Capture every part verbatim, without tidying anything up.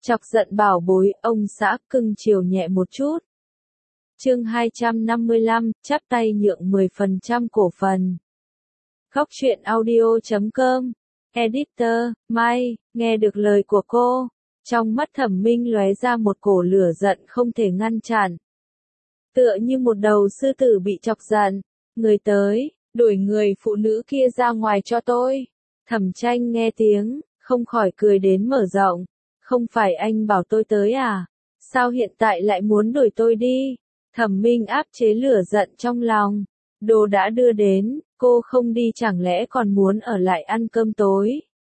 Chọc giận bảo bối, ông xã cưng chiều nhẹ một chút. Chương hai trăm năm mươi lăm, chắp tay nhượng mười phần trăm cổ phần. Góc truyện audio chấm com. Editor, Mai, nghe được lời của cô. Trong mắt Thẩm Minh lóe ra một cổ lửa giận không thể ngăn chặn. Tựa như một đầu sư tử bị chọc giận. Người tới, đuổi người phụ nữ kia ra ngoài cho tôi. Thẩm Tranh nghe tiếng, không khỏi cười đến mở rộng. Không phải anh bảo tôi tới à? Sao hiện tại lại muốn đuổi tôi đi? Thẩm Minh áp chế lửa giận trong lòng. Đồ đã đưa đến, cô không đi chẳng lẽ còn muốn ở lại ăn cơm tối?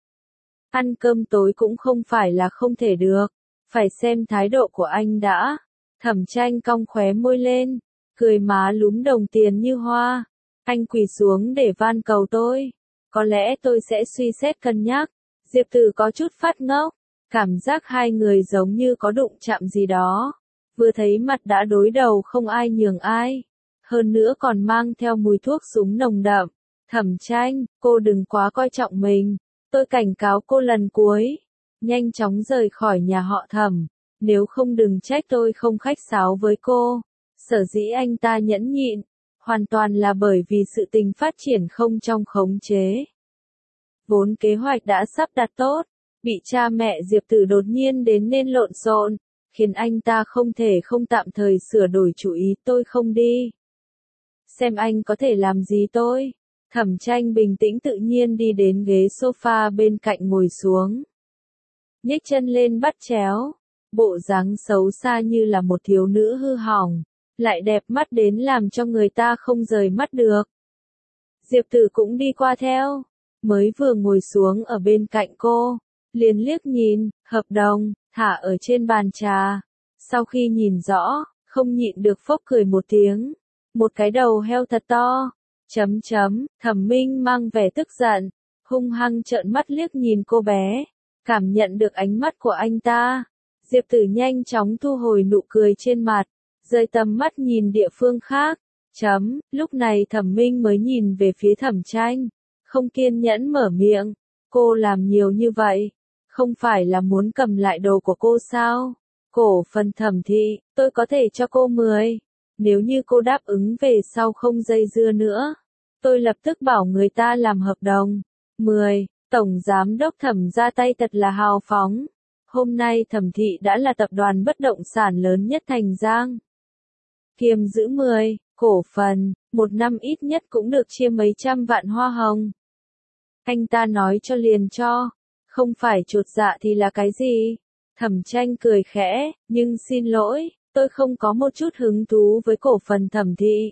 Ăn cơm tối cũng không phải là không thể được, phải xem thái độ của anh đã. Thẩm Tranh cong khóe môi lên, cười má lúm đồng tiền như hoa. Anh quỳ xuống để van cầu tôi. Có lẽ tôi sẽ suy xét cân nhắc. Diệp Tử có chút phát ngốc. Cảm giác hai người giống như có đụng chạm gì đó. Vừa thấy mặt đã đối đầu không ai nhường ai. Hơn nữa còn mang theo mùi thuốc súng nồng đậm. Thẩm Tranh, cô đừng quá coi trọng mình. Tôi cảnh cáo cô lần cuối. Nhanh chóng rời khỏi nhà họ Thẩm. Nếu không đừng trách tôi không khách sáo với cô. Sở dĩ anh ta nhẫn nhịn. Hoàn toàn là bởi vì sự tình phát triển không trong khống chế. Vốn kế hoạch đã sắp đặt tốt. Bị cha mẹ Diệp Tử đột nhiên đến nên lộn xộn, khiến anh ta không thể không tạm thời sửa đổi chủ ý. Tôi không đi. Xem anh có thể làm gì tôi. Thẩm Tranh bình tĩnh tự nhiên đi đến ghế sofa bên cạnh ngồi xuống. Nhếch chân lên bắt chéo. Bộ dáng xấu xa như là một thiếu nữ hư hỏng. Lại đẹp mắt đến làm cho người ta không rời mắt được. Diệp Tử cũng đi qua theo. Mới vừa ngồi xuống ở bên cạnh cô. Liền liếc nhìn, hợp đồng, thả ở trên bàn trà. Sau khi nhìn rõ, không nhịn được phốc cười một tiếng. Một cái đầu heo thật to. Chấm chấm, Thẩm Minh mang vẻ tức giận. Hung hăng trợn mắt liếc nhìn cô bé. Cảm nhận được ánh mắt của anh ta. Diệp Tử nhanh chóng thu hồi nụ cười trên mặt. Rời tầm mắt nhìn địa phương khác. Chấm, lúc này Thẩm Minh mới nhìn về phía Thẩm Tranh. Không kiên nhẫn mở miệng. Cô làm nhiều như vậy. Không phải là muốn cầm lại đồ của cô sao? Cổ phần Thẩm thị, tôi có thể cho cô mười. Nếu như cô đáp ứng về sau không dây dưa nữa. Tôi lập tức bảo người ta làm hợp đồng. mười. Tổng giám đốc Thẩm ra tay thật là hào phóng. Hôm nay Thẩm thị đã là tập đoàn bất động sản lớn nhất Thành Giang. Kiềm giữ mười. Cổ phần, một năm ít nhất cũng được chia mấy trăm vạn hoa hồng. Anh ta nói cho liền cho. Không phải chột dạ thì là cái gì? Thẩm Tranh cười khẽ, nhưng xin lỗi, tôi không có một chút hứng thú với cổ phần Thẩm thị.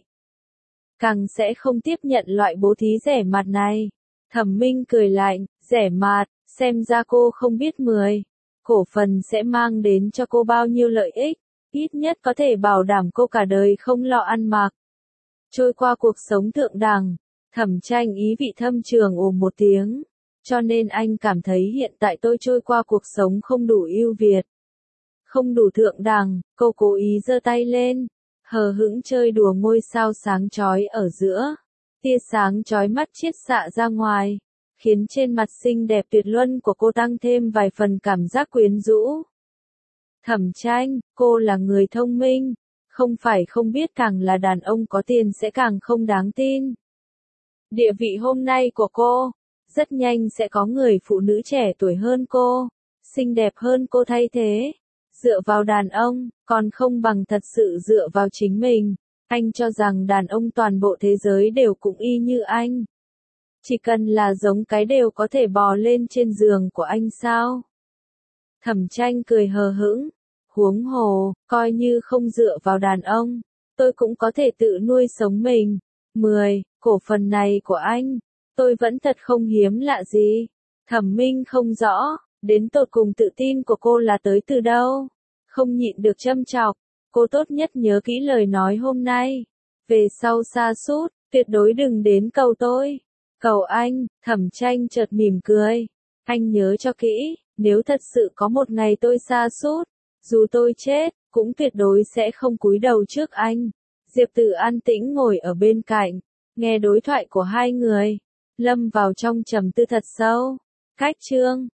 Càng sẽ không tiếp nhận loại bố thí rẻ mạt này. Thẩm Minh cười lạnh, rẻ mạt, xem ra cô không biết mười. Cổ phần sẽ mang đến cho cô bao nhiêu lợi ích, ít nhất có thể bảo đảm cô cả đời không lo ăn mặc. Trôi qua cuộc sống thượng đẳng, Thẩm Tranh ý vị thâm trường ồ một tiếng. Cho nên anh cảm thấy hiện tại tôi trôi qua cuộc sống không đủ ưu việt. Không đủ thượng đẳng, cô cố ý giơ tay lên. Hờ hững chơi đùa ngôi sao sáng chói ở giữa. Tia sáng chói mắt chiết xạ ra ngoài. Khiến trên mặt xinh đẹp tuyệt luân của cô tăng thêm vài phần cảm giác quyến rũ. Thẩm Tranh, cô là người thông minh. Không phải không biết càng là đàn ông có tiền sẽ càng không đáng tin. Địa vị hôm nay của cô. Rất nhanh sẽ có người phụ nữ trẻ tuổi hơn cô, xinh đẹp hơn cô thay thế. Dựa vào đàn ông, còn không bằng thật sự dựa vào chính mình. Anh cho rằng đàn ông toàn bộ thế giới đều cũng y như anh. Chỉ cần là giống cái đều có thể bò lên trên giường của anh sao? Thẩm Tranh cười hờ hững. Huống hồ, coi như không dựa vào đàn ông, tôi cũng có thể tự nuôi sống mình. mười. Cổ phần này của anh. Tôi vẫn thật không hiếm lạ gì. Thẩm Minh không rõ, đến tột cùng tự tin của cô là tới từ đâu. Không nhịn được châm chọc, cô tốt nhất nhớ kỹ lời nói hôm nay. Về sau sa sút, tuyệt đối đừng đến cầu tôi. Cầu anh, Thẩm Tranh chợt mỉm cười. Anh nhớ cho kỹ, nếu thật sự có một ngày tôi sa sút, dù tôi chết, cũng tuyệt đối sẽ không cúi đầu trước anh. Diệp Tử an tĩnh ngồi ở bên cạnh, nghe đối thoại của hai người. Lâm vào trong trầm tư thật sâu. Cách chương